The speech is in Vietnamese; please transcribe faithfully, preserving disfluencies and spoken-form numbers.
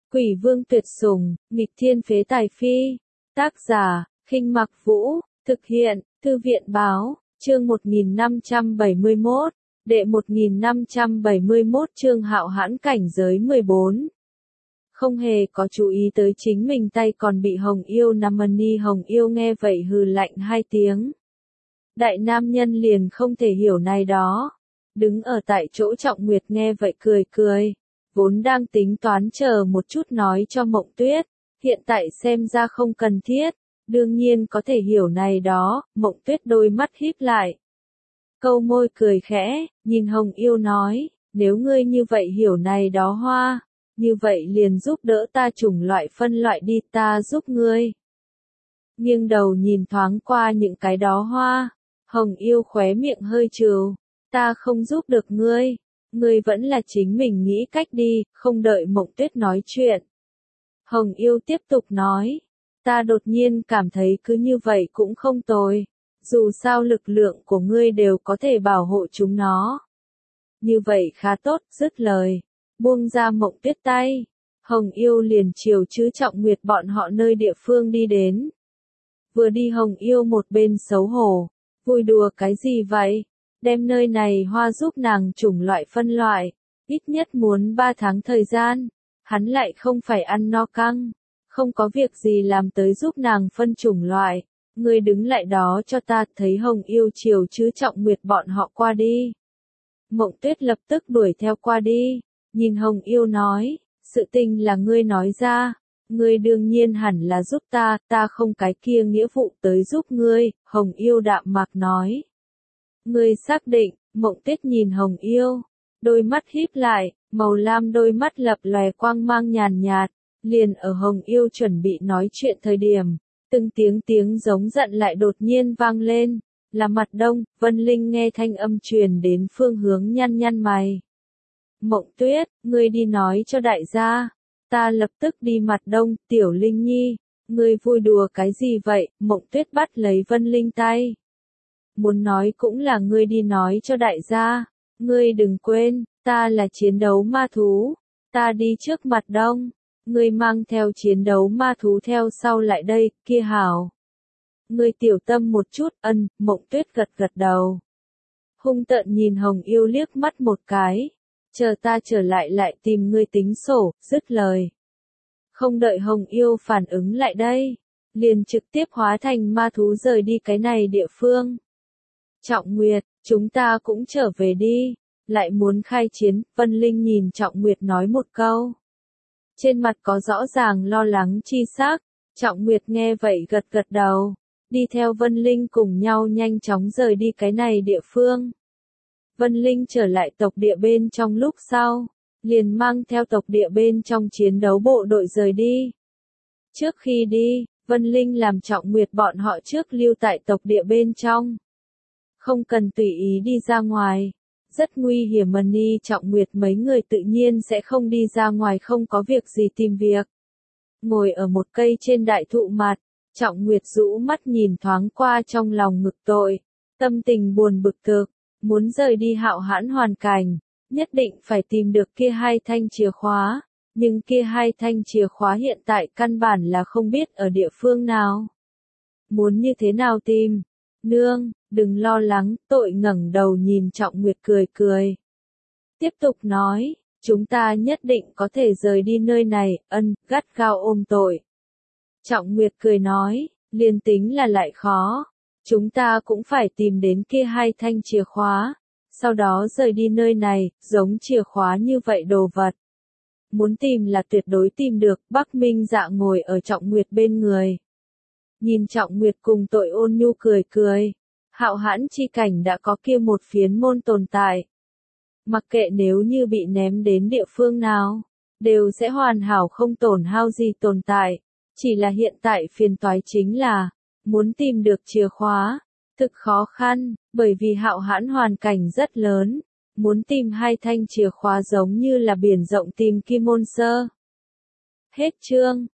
Quỷ vương tuyệt sủng, nghịch thiên phế tài phi. Tác giả, Khinh Mặc Vũ, thực hiện, Thư viện báo, chương một nghìn năm trăm bảy mươi mốt, đệ một nghìn năm trăm bảy mươi mốt chương hạo hãn cảnh giới mười bốn. Không hề có chú ý tới chính mình tay còn bị Hồng Yêu nắm mani. Hồng Yêu nghe vậy hừ lạnh hai tiếng. Đại nam nhân liền không thể hiểu này đó. Đứng ở tại chỗ Trọng Nguyệt nghe vậy cười cười. Vốn đang tính toán chờ một chút nói cho Mộng Tuyết, hiện tại xem ra không cần thiết, đương nhiên có thể hiểu này đó. Mộng Tuyết đôi mắt híp lại, câu môi cười khẽ, nhìn Hồng Yêu nói, nếu ngươi như vậy hiểu này đó hoa, như vậy liền giúp đỡ ta chủng loại phân loại đi, ta giúp ngươi. Nghiêng đầu nhìn thoáng qua những cái đó hoa, Hồng Yêu khóe miệng hơi trừ, ta không giúp được ngươi. Ngươi vẫn là chính mình nghĩ cách đi, không đợi Mộng Tuyết nói chuyện. Hồng Yêu tiếp tục nói, ta đột nhiên cảm thấy cứ như vậy cũng không tồi. Dù sao lực lượng của ngươi đều có thể bảo hộ chúng nó. Như vậy khá tốt, dứt lời. Buông ra Mộng Tuyết tay. Hồng Yêu liền chiều chứ Trọng Nguyệt bọn họ nơi địa phương đi đến. Vừa đi Hồng Yêu một bên xấu hổ. Vui đùa cái gì vậy? Đem nơi này hoa giúp nàng chủng loại phân loại, ít nhất muốn ba tháng thời gian, hắn lại không phải ăn no căng, không có việc gì làm tới giúp nàng phân chủng loại, ngươi đứng lại đó cho ta. Thấy Hồng Yêu chiều chứ Trọng Nguyệt bọn họ qua đi. Mộng Tuyết lập tức đuổi theo qua đi, nhìn Hồng Yêu nói, sự tình là ngươi nói ra, ngươi đương nhiên hẳn là giúp ta, ta không cái kia nghĩa vụ tới giúp ngươi. Hồng Yêu đạm mạc nói. Ngươi xác định? Mộng Tuyết nhìn Hồng Yêu, đôi mắt híp lại, màu lam đôi mắt lập lòe quang mang nhàn nhạt, liền ở Hồng Yêu chuẩn bị nói chuyện thời điểm, từng tiếng tiếng giống giận lại đột nhiên vang lên, là Mặt Đông. Vân Linh nghe thanh âm truyền đến phương hướng nhăn nhăn mày. Mộng Tuyết, ngươi đi nói cho đại gia, ta lập tức đi Mặt Đông. Tiểu Linh Nhi, ngươi vui đùa cái gì vậy? Mộng Tuyết bắt lấy Vân Linh tay. Muốn nói cũng là ngươi đi nói cho đại gia, ngươi đừng quên, ta là chiến đấu ma thú, ta đi trước Mặt Đông, ngươi mang theo chiến đấu ma thú theo sau lại đây, kia hảo. Ngươi tiểu tâm một chút. Ân. Mộng Tuyết gật gật đầu. Hung tợn nhìn Hồng Yêu liếc mắt một cái, chờ ta trở lại lại tìm ngươi tính sổ, dứt lời. Không đợi Hồng Yêu phản ứng lại đây, liền trực tiếp hóa thành ma thú rời đi cái này địa phương. Trọng Nguyệt, chúng ta cũng trở về đi, lại muốn khai chiến. Vân Linh nhìn Trọng Nguyệt nói một câu. Trên mặt có rõ ràng lo lắng chi sắc. Trọng Nguyệt nghe vậy gật gật đầu, đi theo Vân Linh cùng nhau nhanh chóng rời đi cái này địa phương. Vân Linh trở lại tộc địa bên trong lúc sau, liền mang theo tộc địa bên trong chiến đấu bộ đội rời đi. Trước khi đi, Vân Linh làm Trọng Nguyệt bọn họ trước lưu tại tộc địa bên trong. Không cần tùy ý đi ra ngoài, rất nguy hiểm. Mani Trọng Nguyệt mấy người tự nhiên sẽ không đi ra ngoài không có việc gì tìm việc. Ngồi ở một cây trên đại thụ mặt, Trọng Nguyệt rũ mắt nhìn thoáng qua trong lòng ngực tội, tâm tình buồn bực cực, muốn rời đi hạo hãn hoàn cảnh, nhất định phải tìm được kia hai thanh chìa khóa, nhưng kia hai thanh chìa khóa hiện tại căn bản là không biết ở địa phương nào. Muốn như thế nào tìm? Nương, đừng lo lắng. Tội ngẩng đầu nhìn Trọng Nguyệt cười cười. Tiếp tục nói, chúng ta nhất định có thể rời đi nơi này. Ân. Gắt gao ôm tội. Trọng Nguyệt cười nói, liền tính là lại khó, chúng ta cũng phải tìm đến kia hai thanh chìa khóa, sau đó rời đi nơi này. Giống chìa khóa như vậy đồ vật, muốn tìm là tuyệt đối tìm được. Bắc Minh Dạ ngồi ở Trọng Nguyệt bên người, nhìn Trọng Nguyệt cùng tội ôn nhu cười cười. Hạo hãn chi cảnh đã có kia một phiến môn tồn tại, mặc kệ nếu như bị ném đến địa phương nào, đều sẽ hoàn hảo không tổn hao gì tồn tại. Chỉ là hiện tại phiền toái chính là, muốn tìm được chìa khóa, thực khó khăn, bởi vì hạo hãn hoàn cảnh rất lớn, muốn tìm hai thanh chìa khóa giống như là biển rộng tìm kim môn sơ. Hết chương.